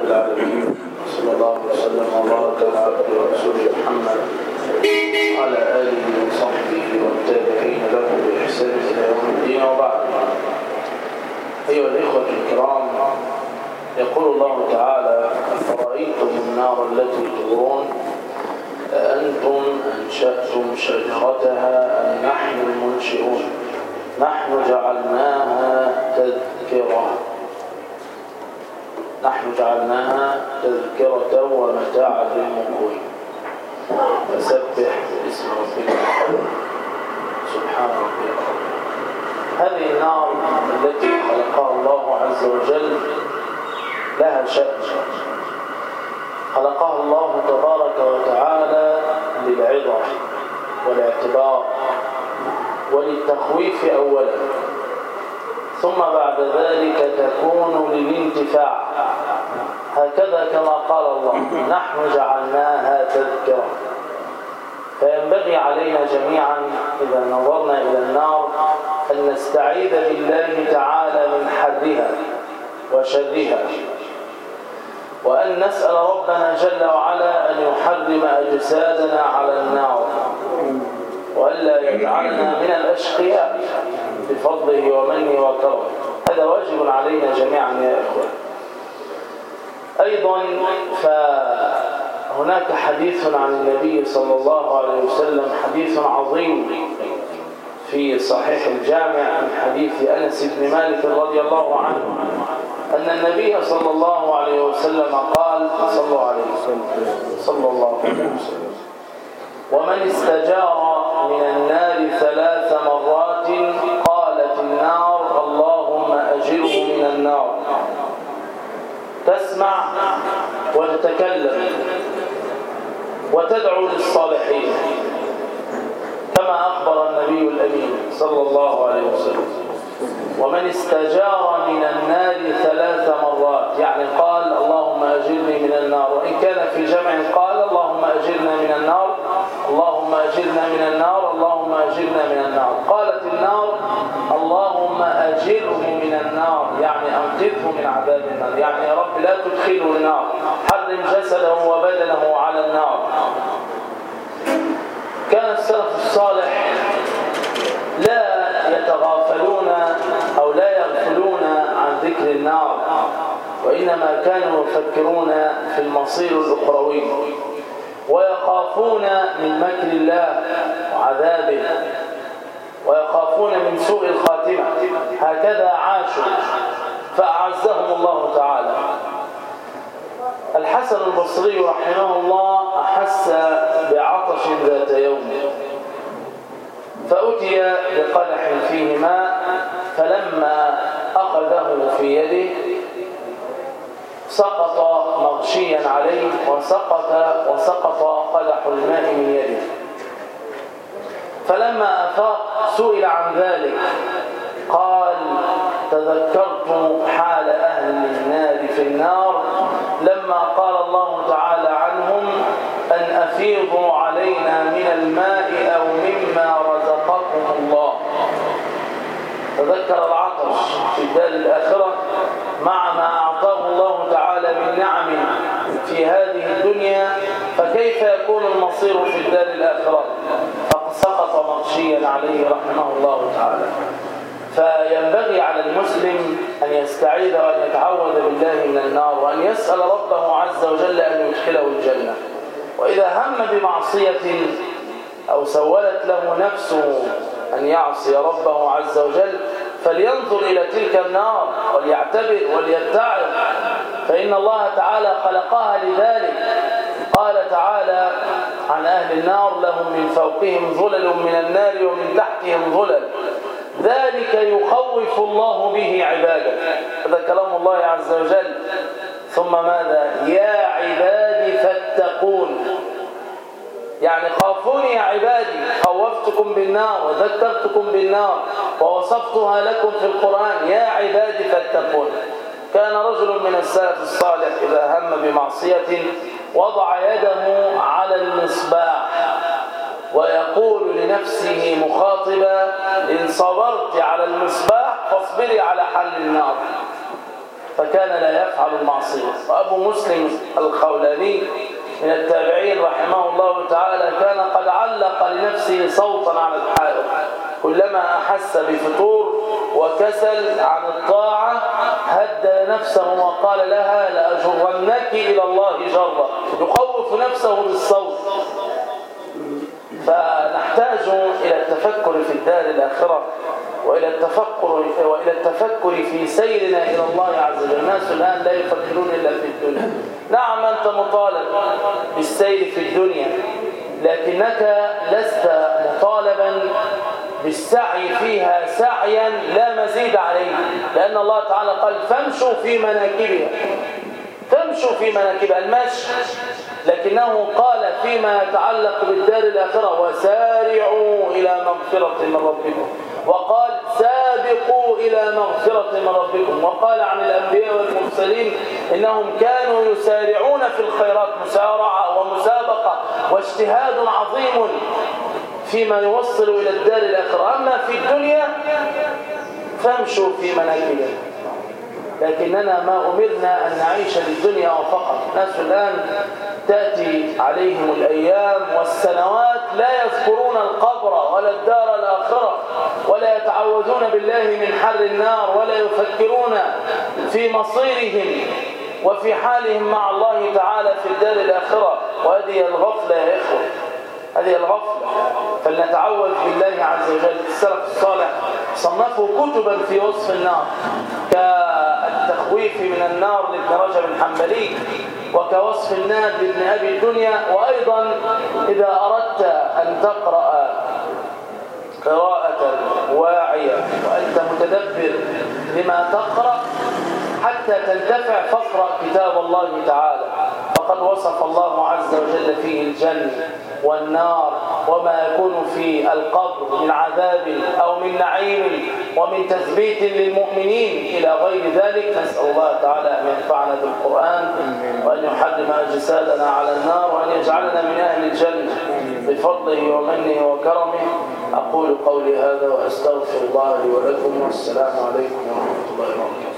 رب العالمين، صلى الله وسلم وبارك على عبده ورسوله محمد وعلى آله وصحبه والتابعين له بإحسان إلى يوم الدين. وبعد، أيها الإخوة الكرام، يقول الله تعالى: أفرأيتم النار التي تورون أأنتم أنشأتم شجرتها أم نحن المنشئون نحن جعلناها تذكرة ومتاعا للمقوين فسبح باسم ربك سبحان ربي العظيم. هذه النار التي خلقها الله عز وجل لها شأن، خلقها الله تبارك وتعالى للعظة والاعتبار وللتخويف أولا، ثم بعد ذلك تكون للانتفاع، هكذا كما قال الله: نحن جعلناها تذكرة. فينبغي علينا جميعا إذا نظرنا إلى النار أن نستعيذ بالله تعالى من حرها وشرها، وأن نسأل ربنا جل وعلا أن يحرم أجسادنا على النار، وألا يجعلنا من الأشقياء بفضله ومنه وكرمه. هذا واجب علينا جميعا يا إخوة. أيضا فهناك حديث عن النبي صلى الله عليه وسلم، حديث عظيم في صحيح الجامع من حديث أنس بن مالك رضي الله عنه أن النبي صلى الله عليه وسلم قال: صلى الله عليه وسلم: ومن استجار من النار 3 مرات قالت النار: اللهم أجره من النار. تسمع وتتكلم وتدعو للصالحين كما أخبر النبي الأمين صلى الله عليه وسلم. ومن استجار من النار 3 مرات، يعني قال: اللهم أجرني من النار، وإن كان في جمع قال: اللهم أجرنا من النار، اللهم أجرنا من النار، اللهم أجرنا من النار. قالت النار: اللهم أجره من النار، يعني أنقذه من عذاب النار، يعني يا رب لا تدخله النار، حرم جسده وبدنه على النار. كان السلف الصالح لا يتغافلون أو لا يغفلون عن ذكر النار، وإنما كانوا يفكرون في المصير الأخروي ويخافون من مكر الله وعذابه ويخافون من سوء الخاتمة. هكذا عاشوا فأعزهم الله تعالى. الحسن البصري رحمه الله أحس بعطش ذات يوم، فأتي بقدح فيه ماء، فلما أخذه في يده سقط مغشيا عليه وسقط قدح الماء من يده. فلما أفاق سئل عن ذلك، قال: تذكرت حال أهل النار في النار لما قال الله تعالى عنهم: أن أفيضوا علينا من الماء أو مما رزقكم الله. تذكر العطش في الدار الآخرة مع ما أعطاه الله تعالى من نعم في هذه الدنيا، فكيف يكون المصير في الدار الآخرة؟ فسقط مغشيا عليه رحمه الله تعالى. فينبغي على المسلم أن يستعيذ وأن يتعوذ بالله من النار، وأن يسأل ربه عز وجل أن يدخله الجنة. وإذا هم بمعصية أو سولت له نفسه أن يعصي ربه عز وجل، فلينظر إلى تلك النار وليعتبر وليتعظ، فإن الله تعالى خلقها لذلك. قال تعالى عن أهل النار: لهم من فوقهم ظلل من النار ومن تحتهم ظلل، ذلك يخوف الله به عباده. هذا كلام الله عز وجل. ثم ماذا؟ يا عبادي فاتقون، يعني خافوني يا عبادي. خوفتكم بالنار وذكرتكم بالنار ووصفتها لكم في القرآن: يا عبادي فاتقون. كان رجل من السلف الصالح إذا هم بمعصية وضع يده على المصباح ويقول لنفسه مخاطبا: إن صبرت على المصباح فاصبري على حل النار. فكان لا يفعل المعصية. وأبو مسلم الخولاني من التابعين رحمه الله تعالى كان قد علق لنفسه صوتا على الحائط، كلما أحس بفتور وكسل عن الطاعة هدى نفسه وقال لها لأجرنك إلى الله جرا، يخوف نفسه بالصوت. فنحتاج إلى التفكر في الدار الآخرة وإلى التفكر في سيرنا إلى الله عز وجل. الناس الآن لا يفكرون إلا في الدنيا. نعم أنت مطالب بالسير في الدنيا، لكنك لست مطالبا بالسعي فيها سعيا لا مزيد عليه، لأن الله تعالى قال فامشوا في مناكبها، تمشوا في مناكبها المشي، لكنه قال فيما يتعلق بالدار الآخرة وسارعوا إلى مغفرة من ربكم، وقال سابقوا إلى مغفرة من ربكم، وقال عن الأنبياء والمرسلين إنهم كانوا يسارعون في الخيرات، مسارعة ومسابقة واجتهاد عظيم فيما يوصل إلى الدار الآخرة. أما في الدنيا فامشوا في مناكبها، لكننا ما أمرنا أن نعيش للدنيا فقط. الناس الآن تأتي عليهم الأيام والسنوات لا يذكرون القبر ولا الدار الآخرة، ولا يتعوذون بالله من حر النار، ولا يفكرون في مصيرهم وفي حالهم مع الله تعالى في الدار الآخرة. وهذه الغفلة يا إخوة، هذه الغفلة. فلنتعوذ بالله عز وجل. السلف الصالح صنفوا كتبا في وصف النار، كالتخويف من النار لابن رجب الحنبلي، وكوصف النار لابن أبي الدنيا. وأيضا إذا أردت أن تقرأ قراءة واعية وأنت متدبر لما تقرأ حتى تنتفع فاقرأ كتاب الله تعالى، فقد وصف الله عز وجل فيه الجنة والنار وما يكون في القبر من عذاب أو من نعيم ومن تثبيت للمؤمنين إلى غير ذلك. نسأل الله تعالى أن ينفعنا بالقرآن وأن يحرم أجسادنا على النار وأن يجعلنا من أهل الجنة بفضله ومنه وكرمه. أقول قولي هذا وأستغفر الله لي ولكم، والسلام عليكم ورحمة الله وبركاته.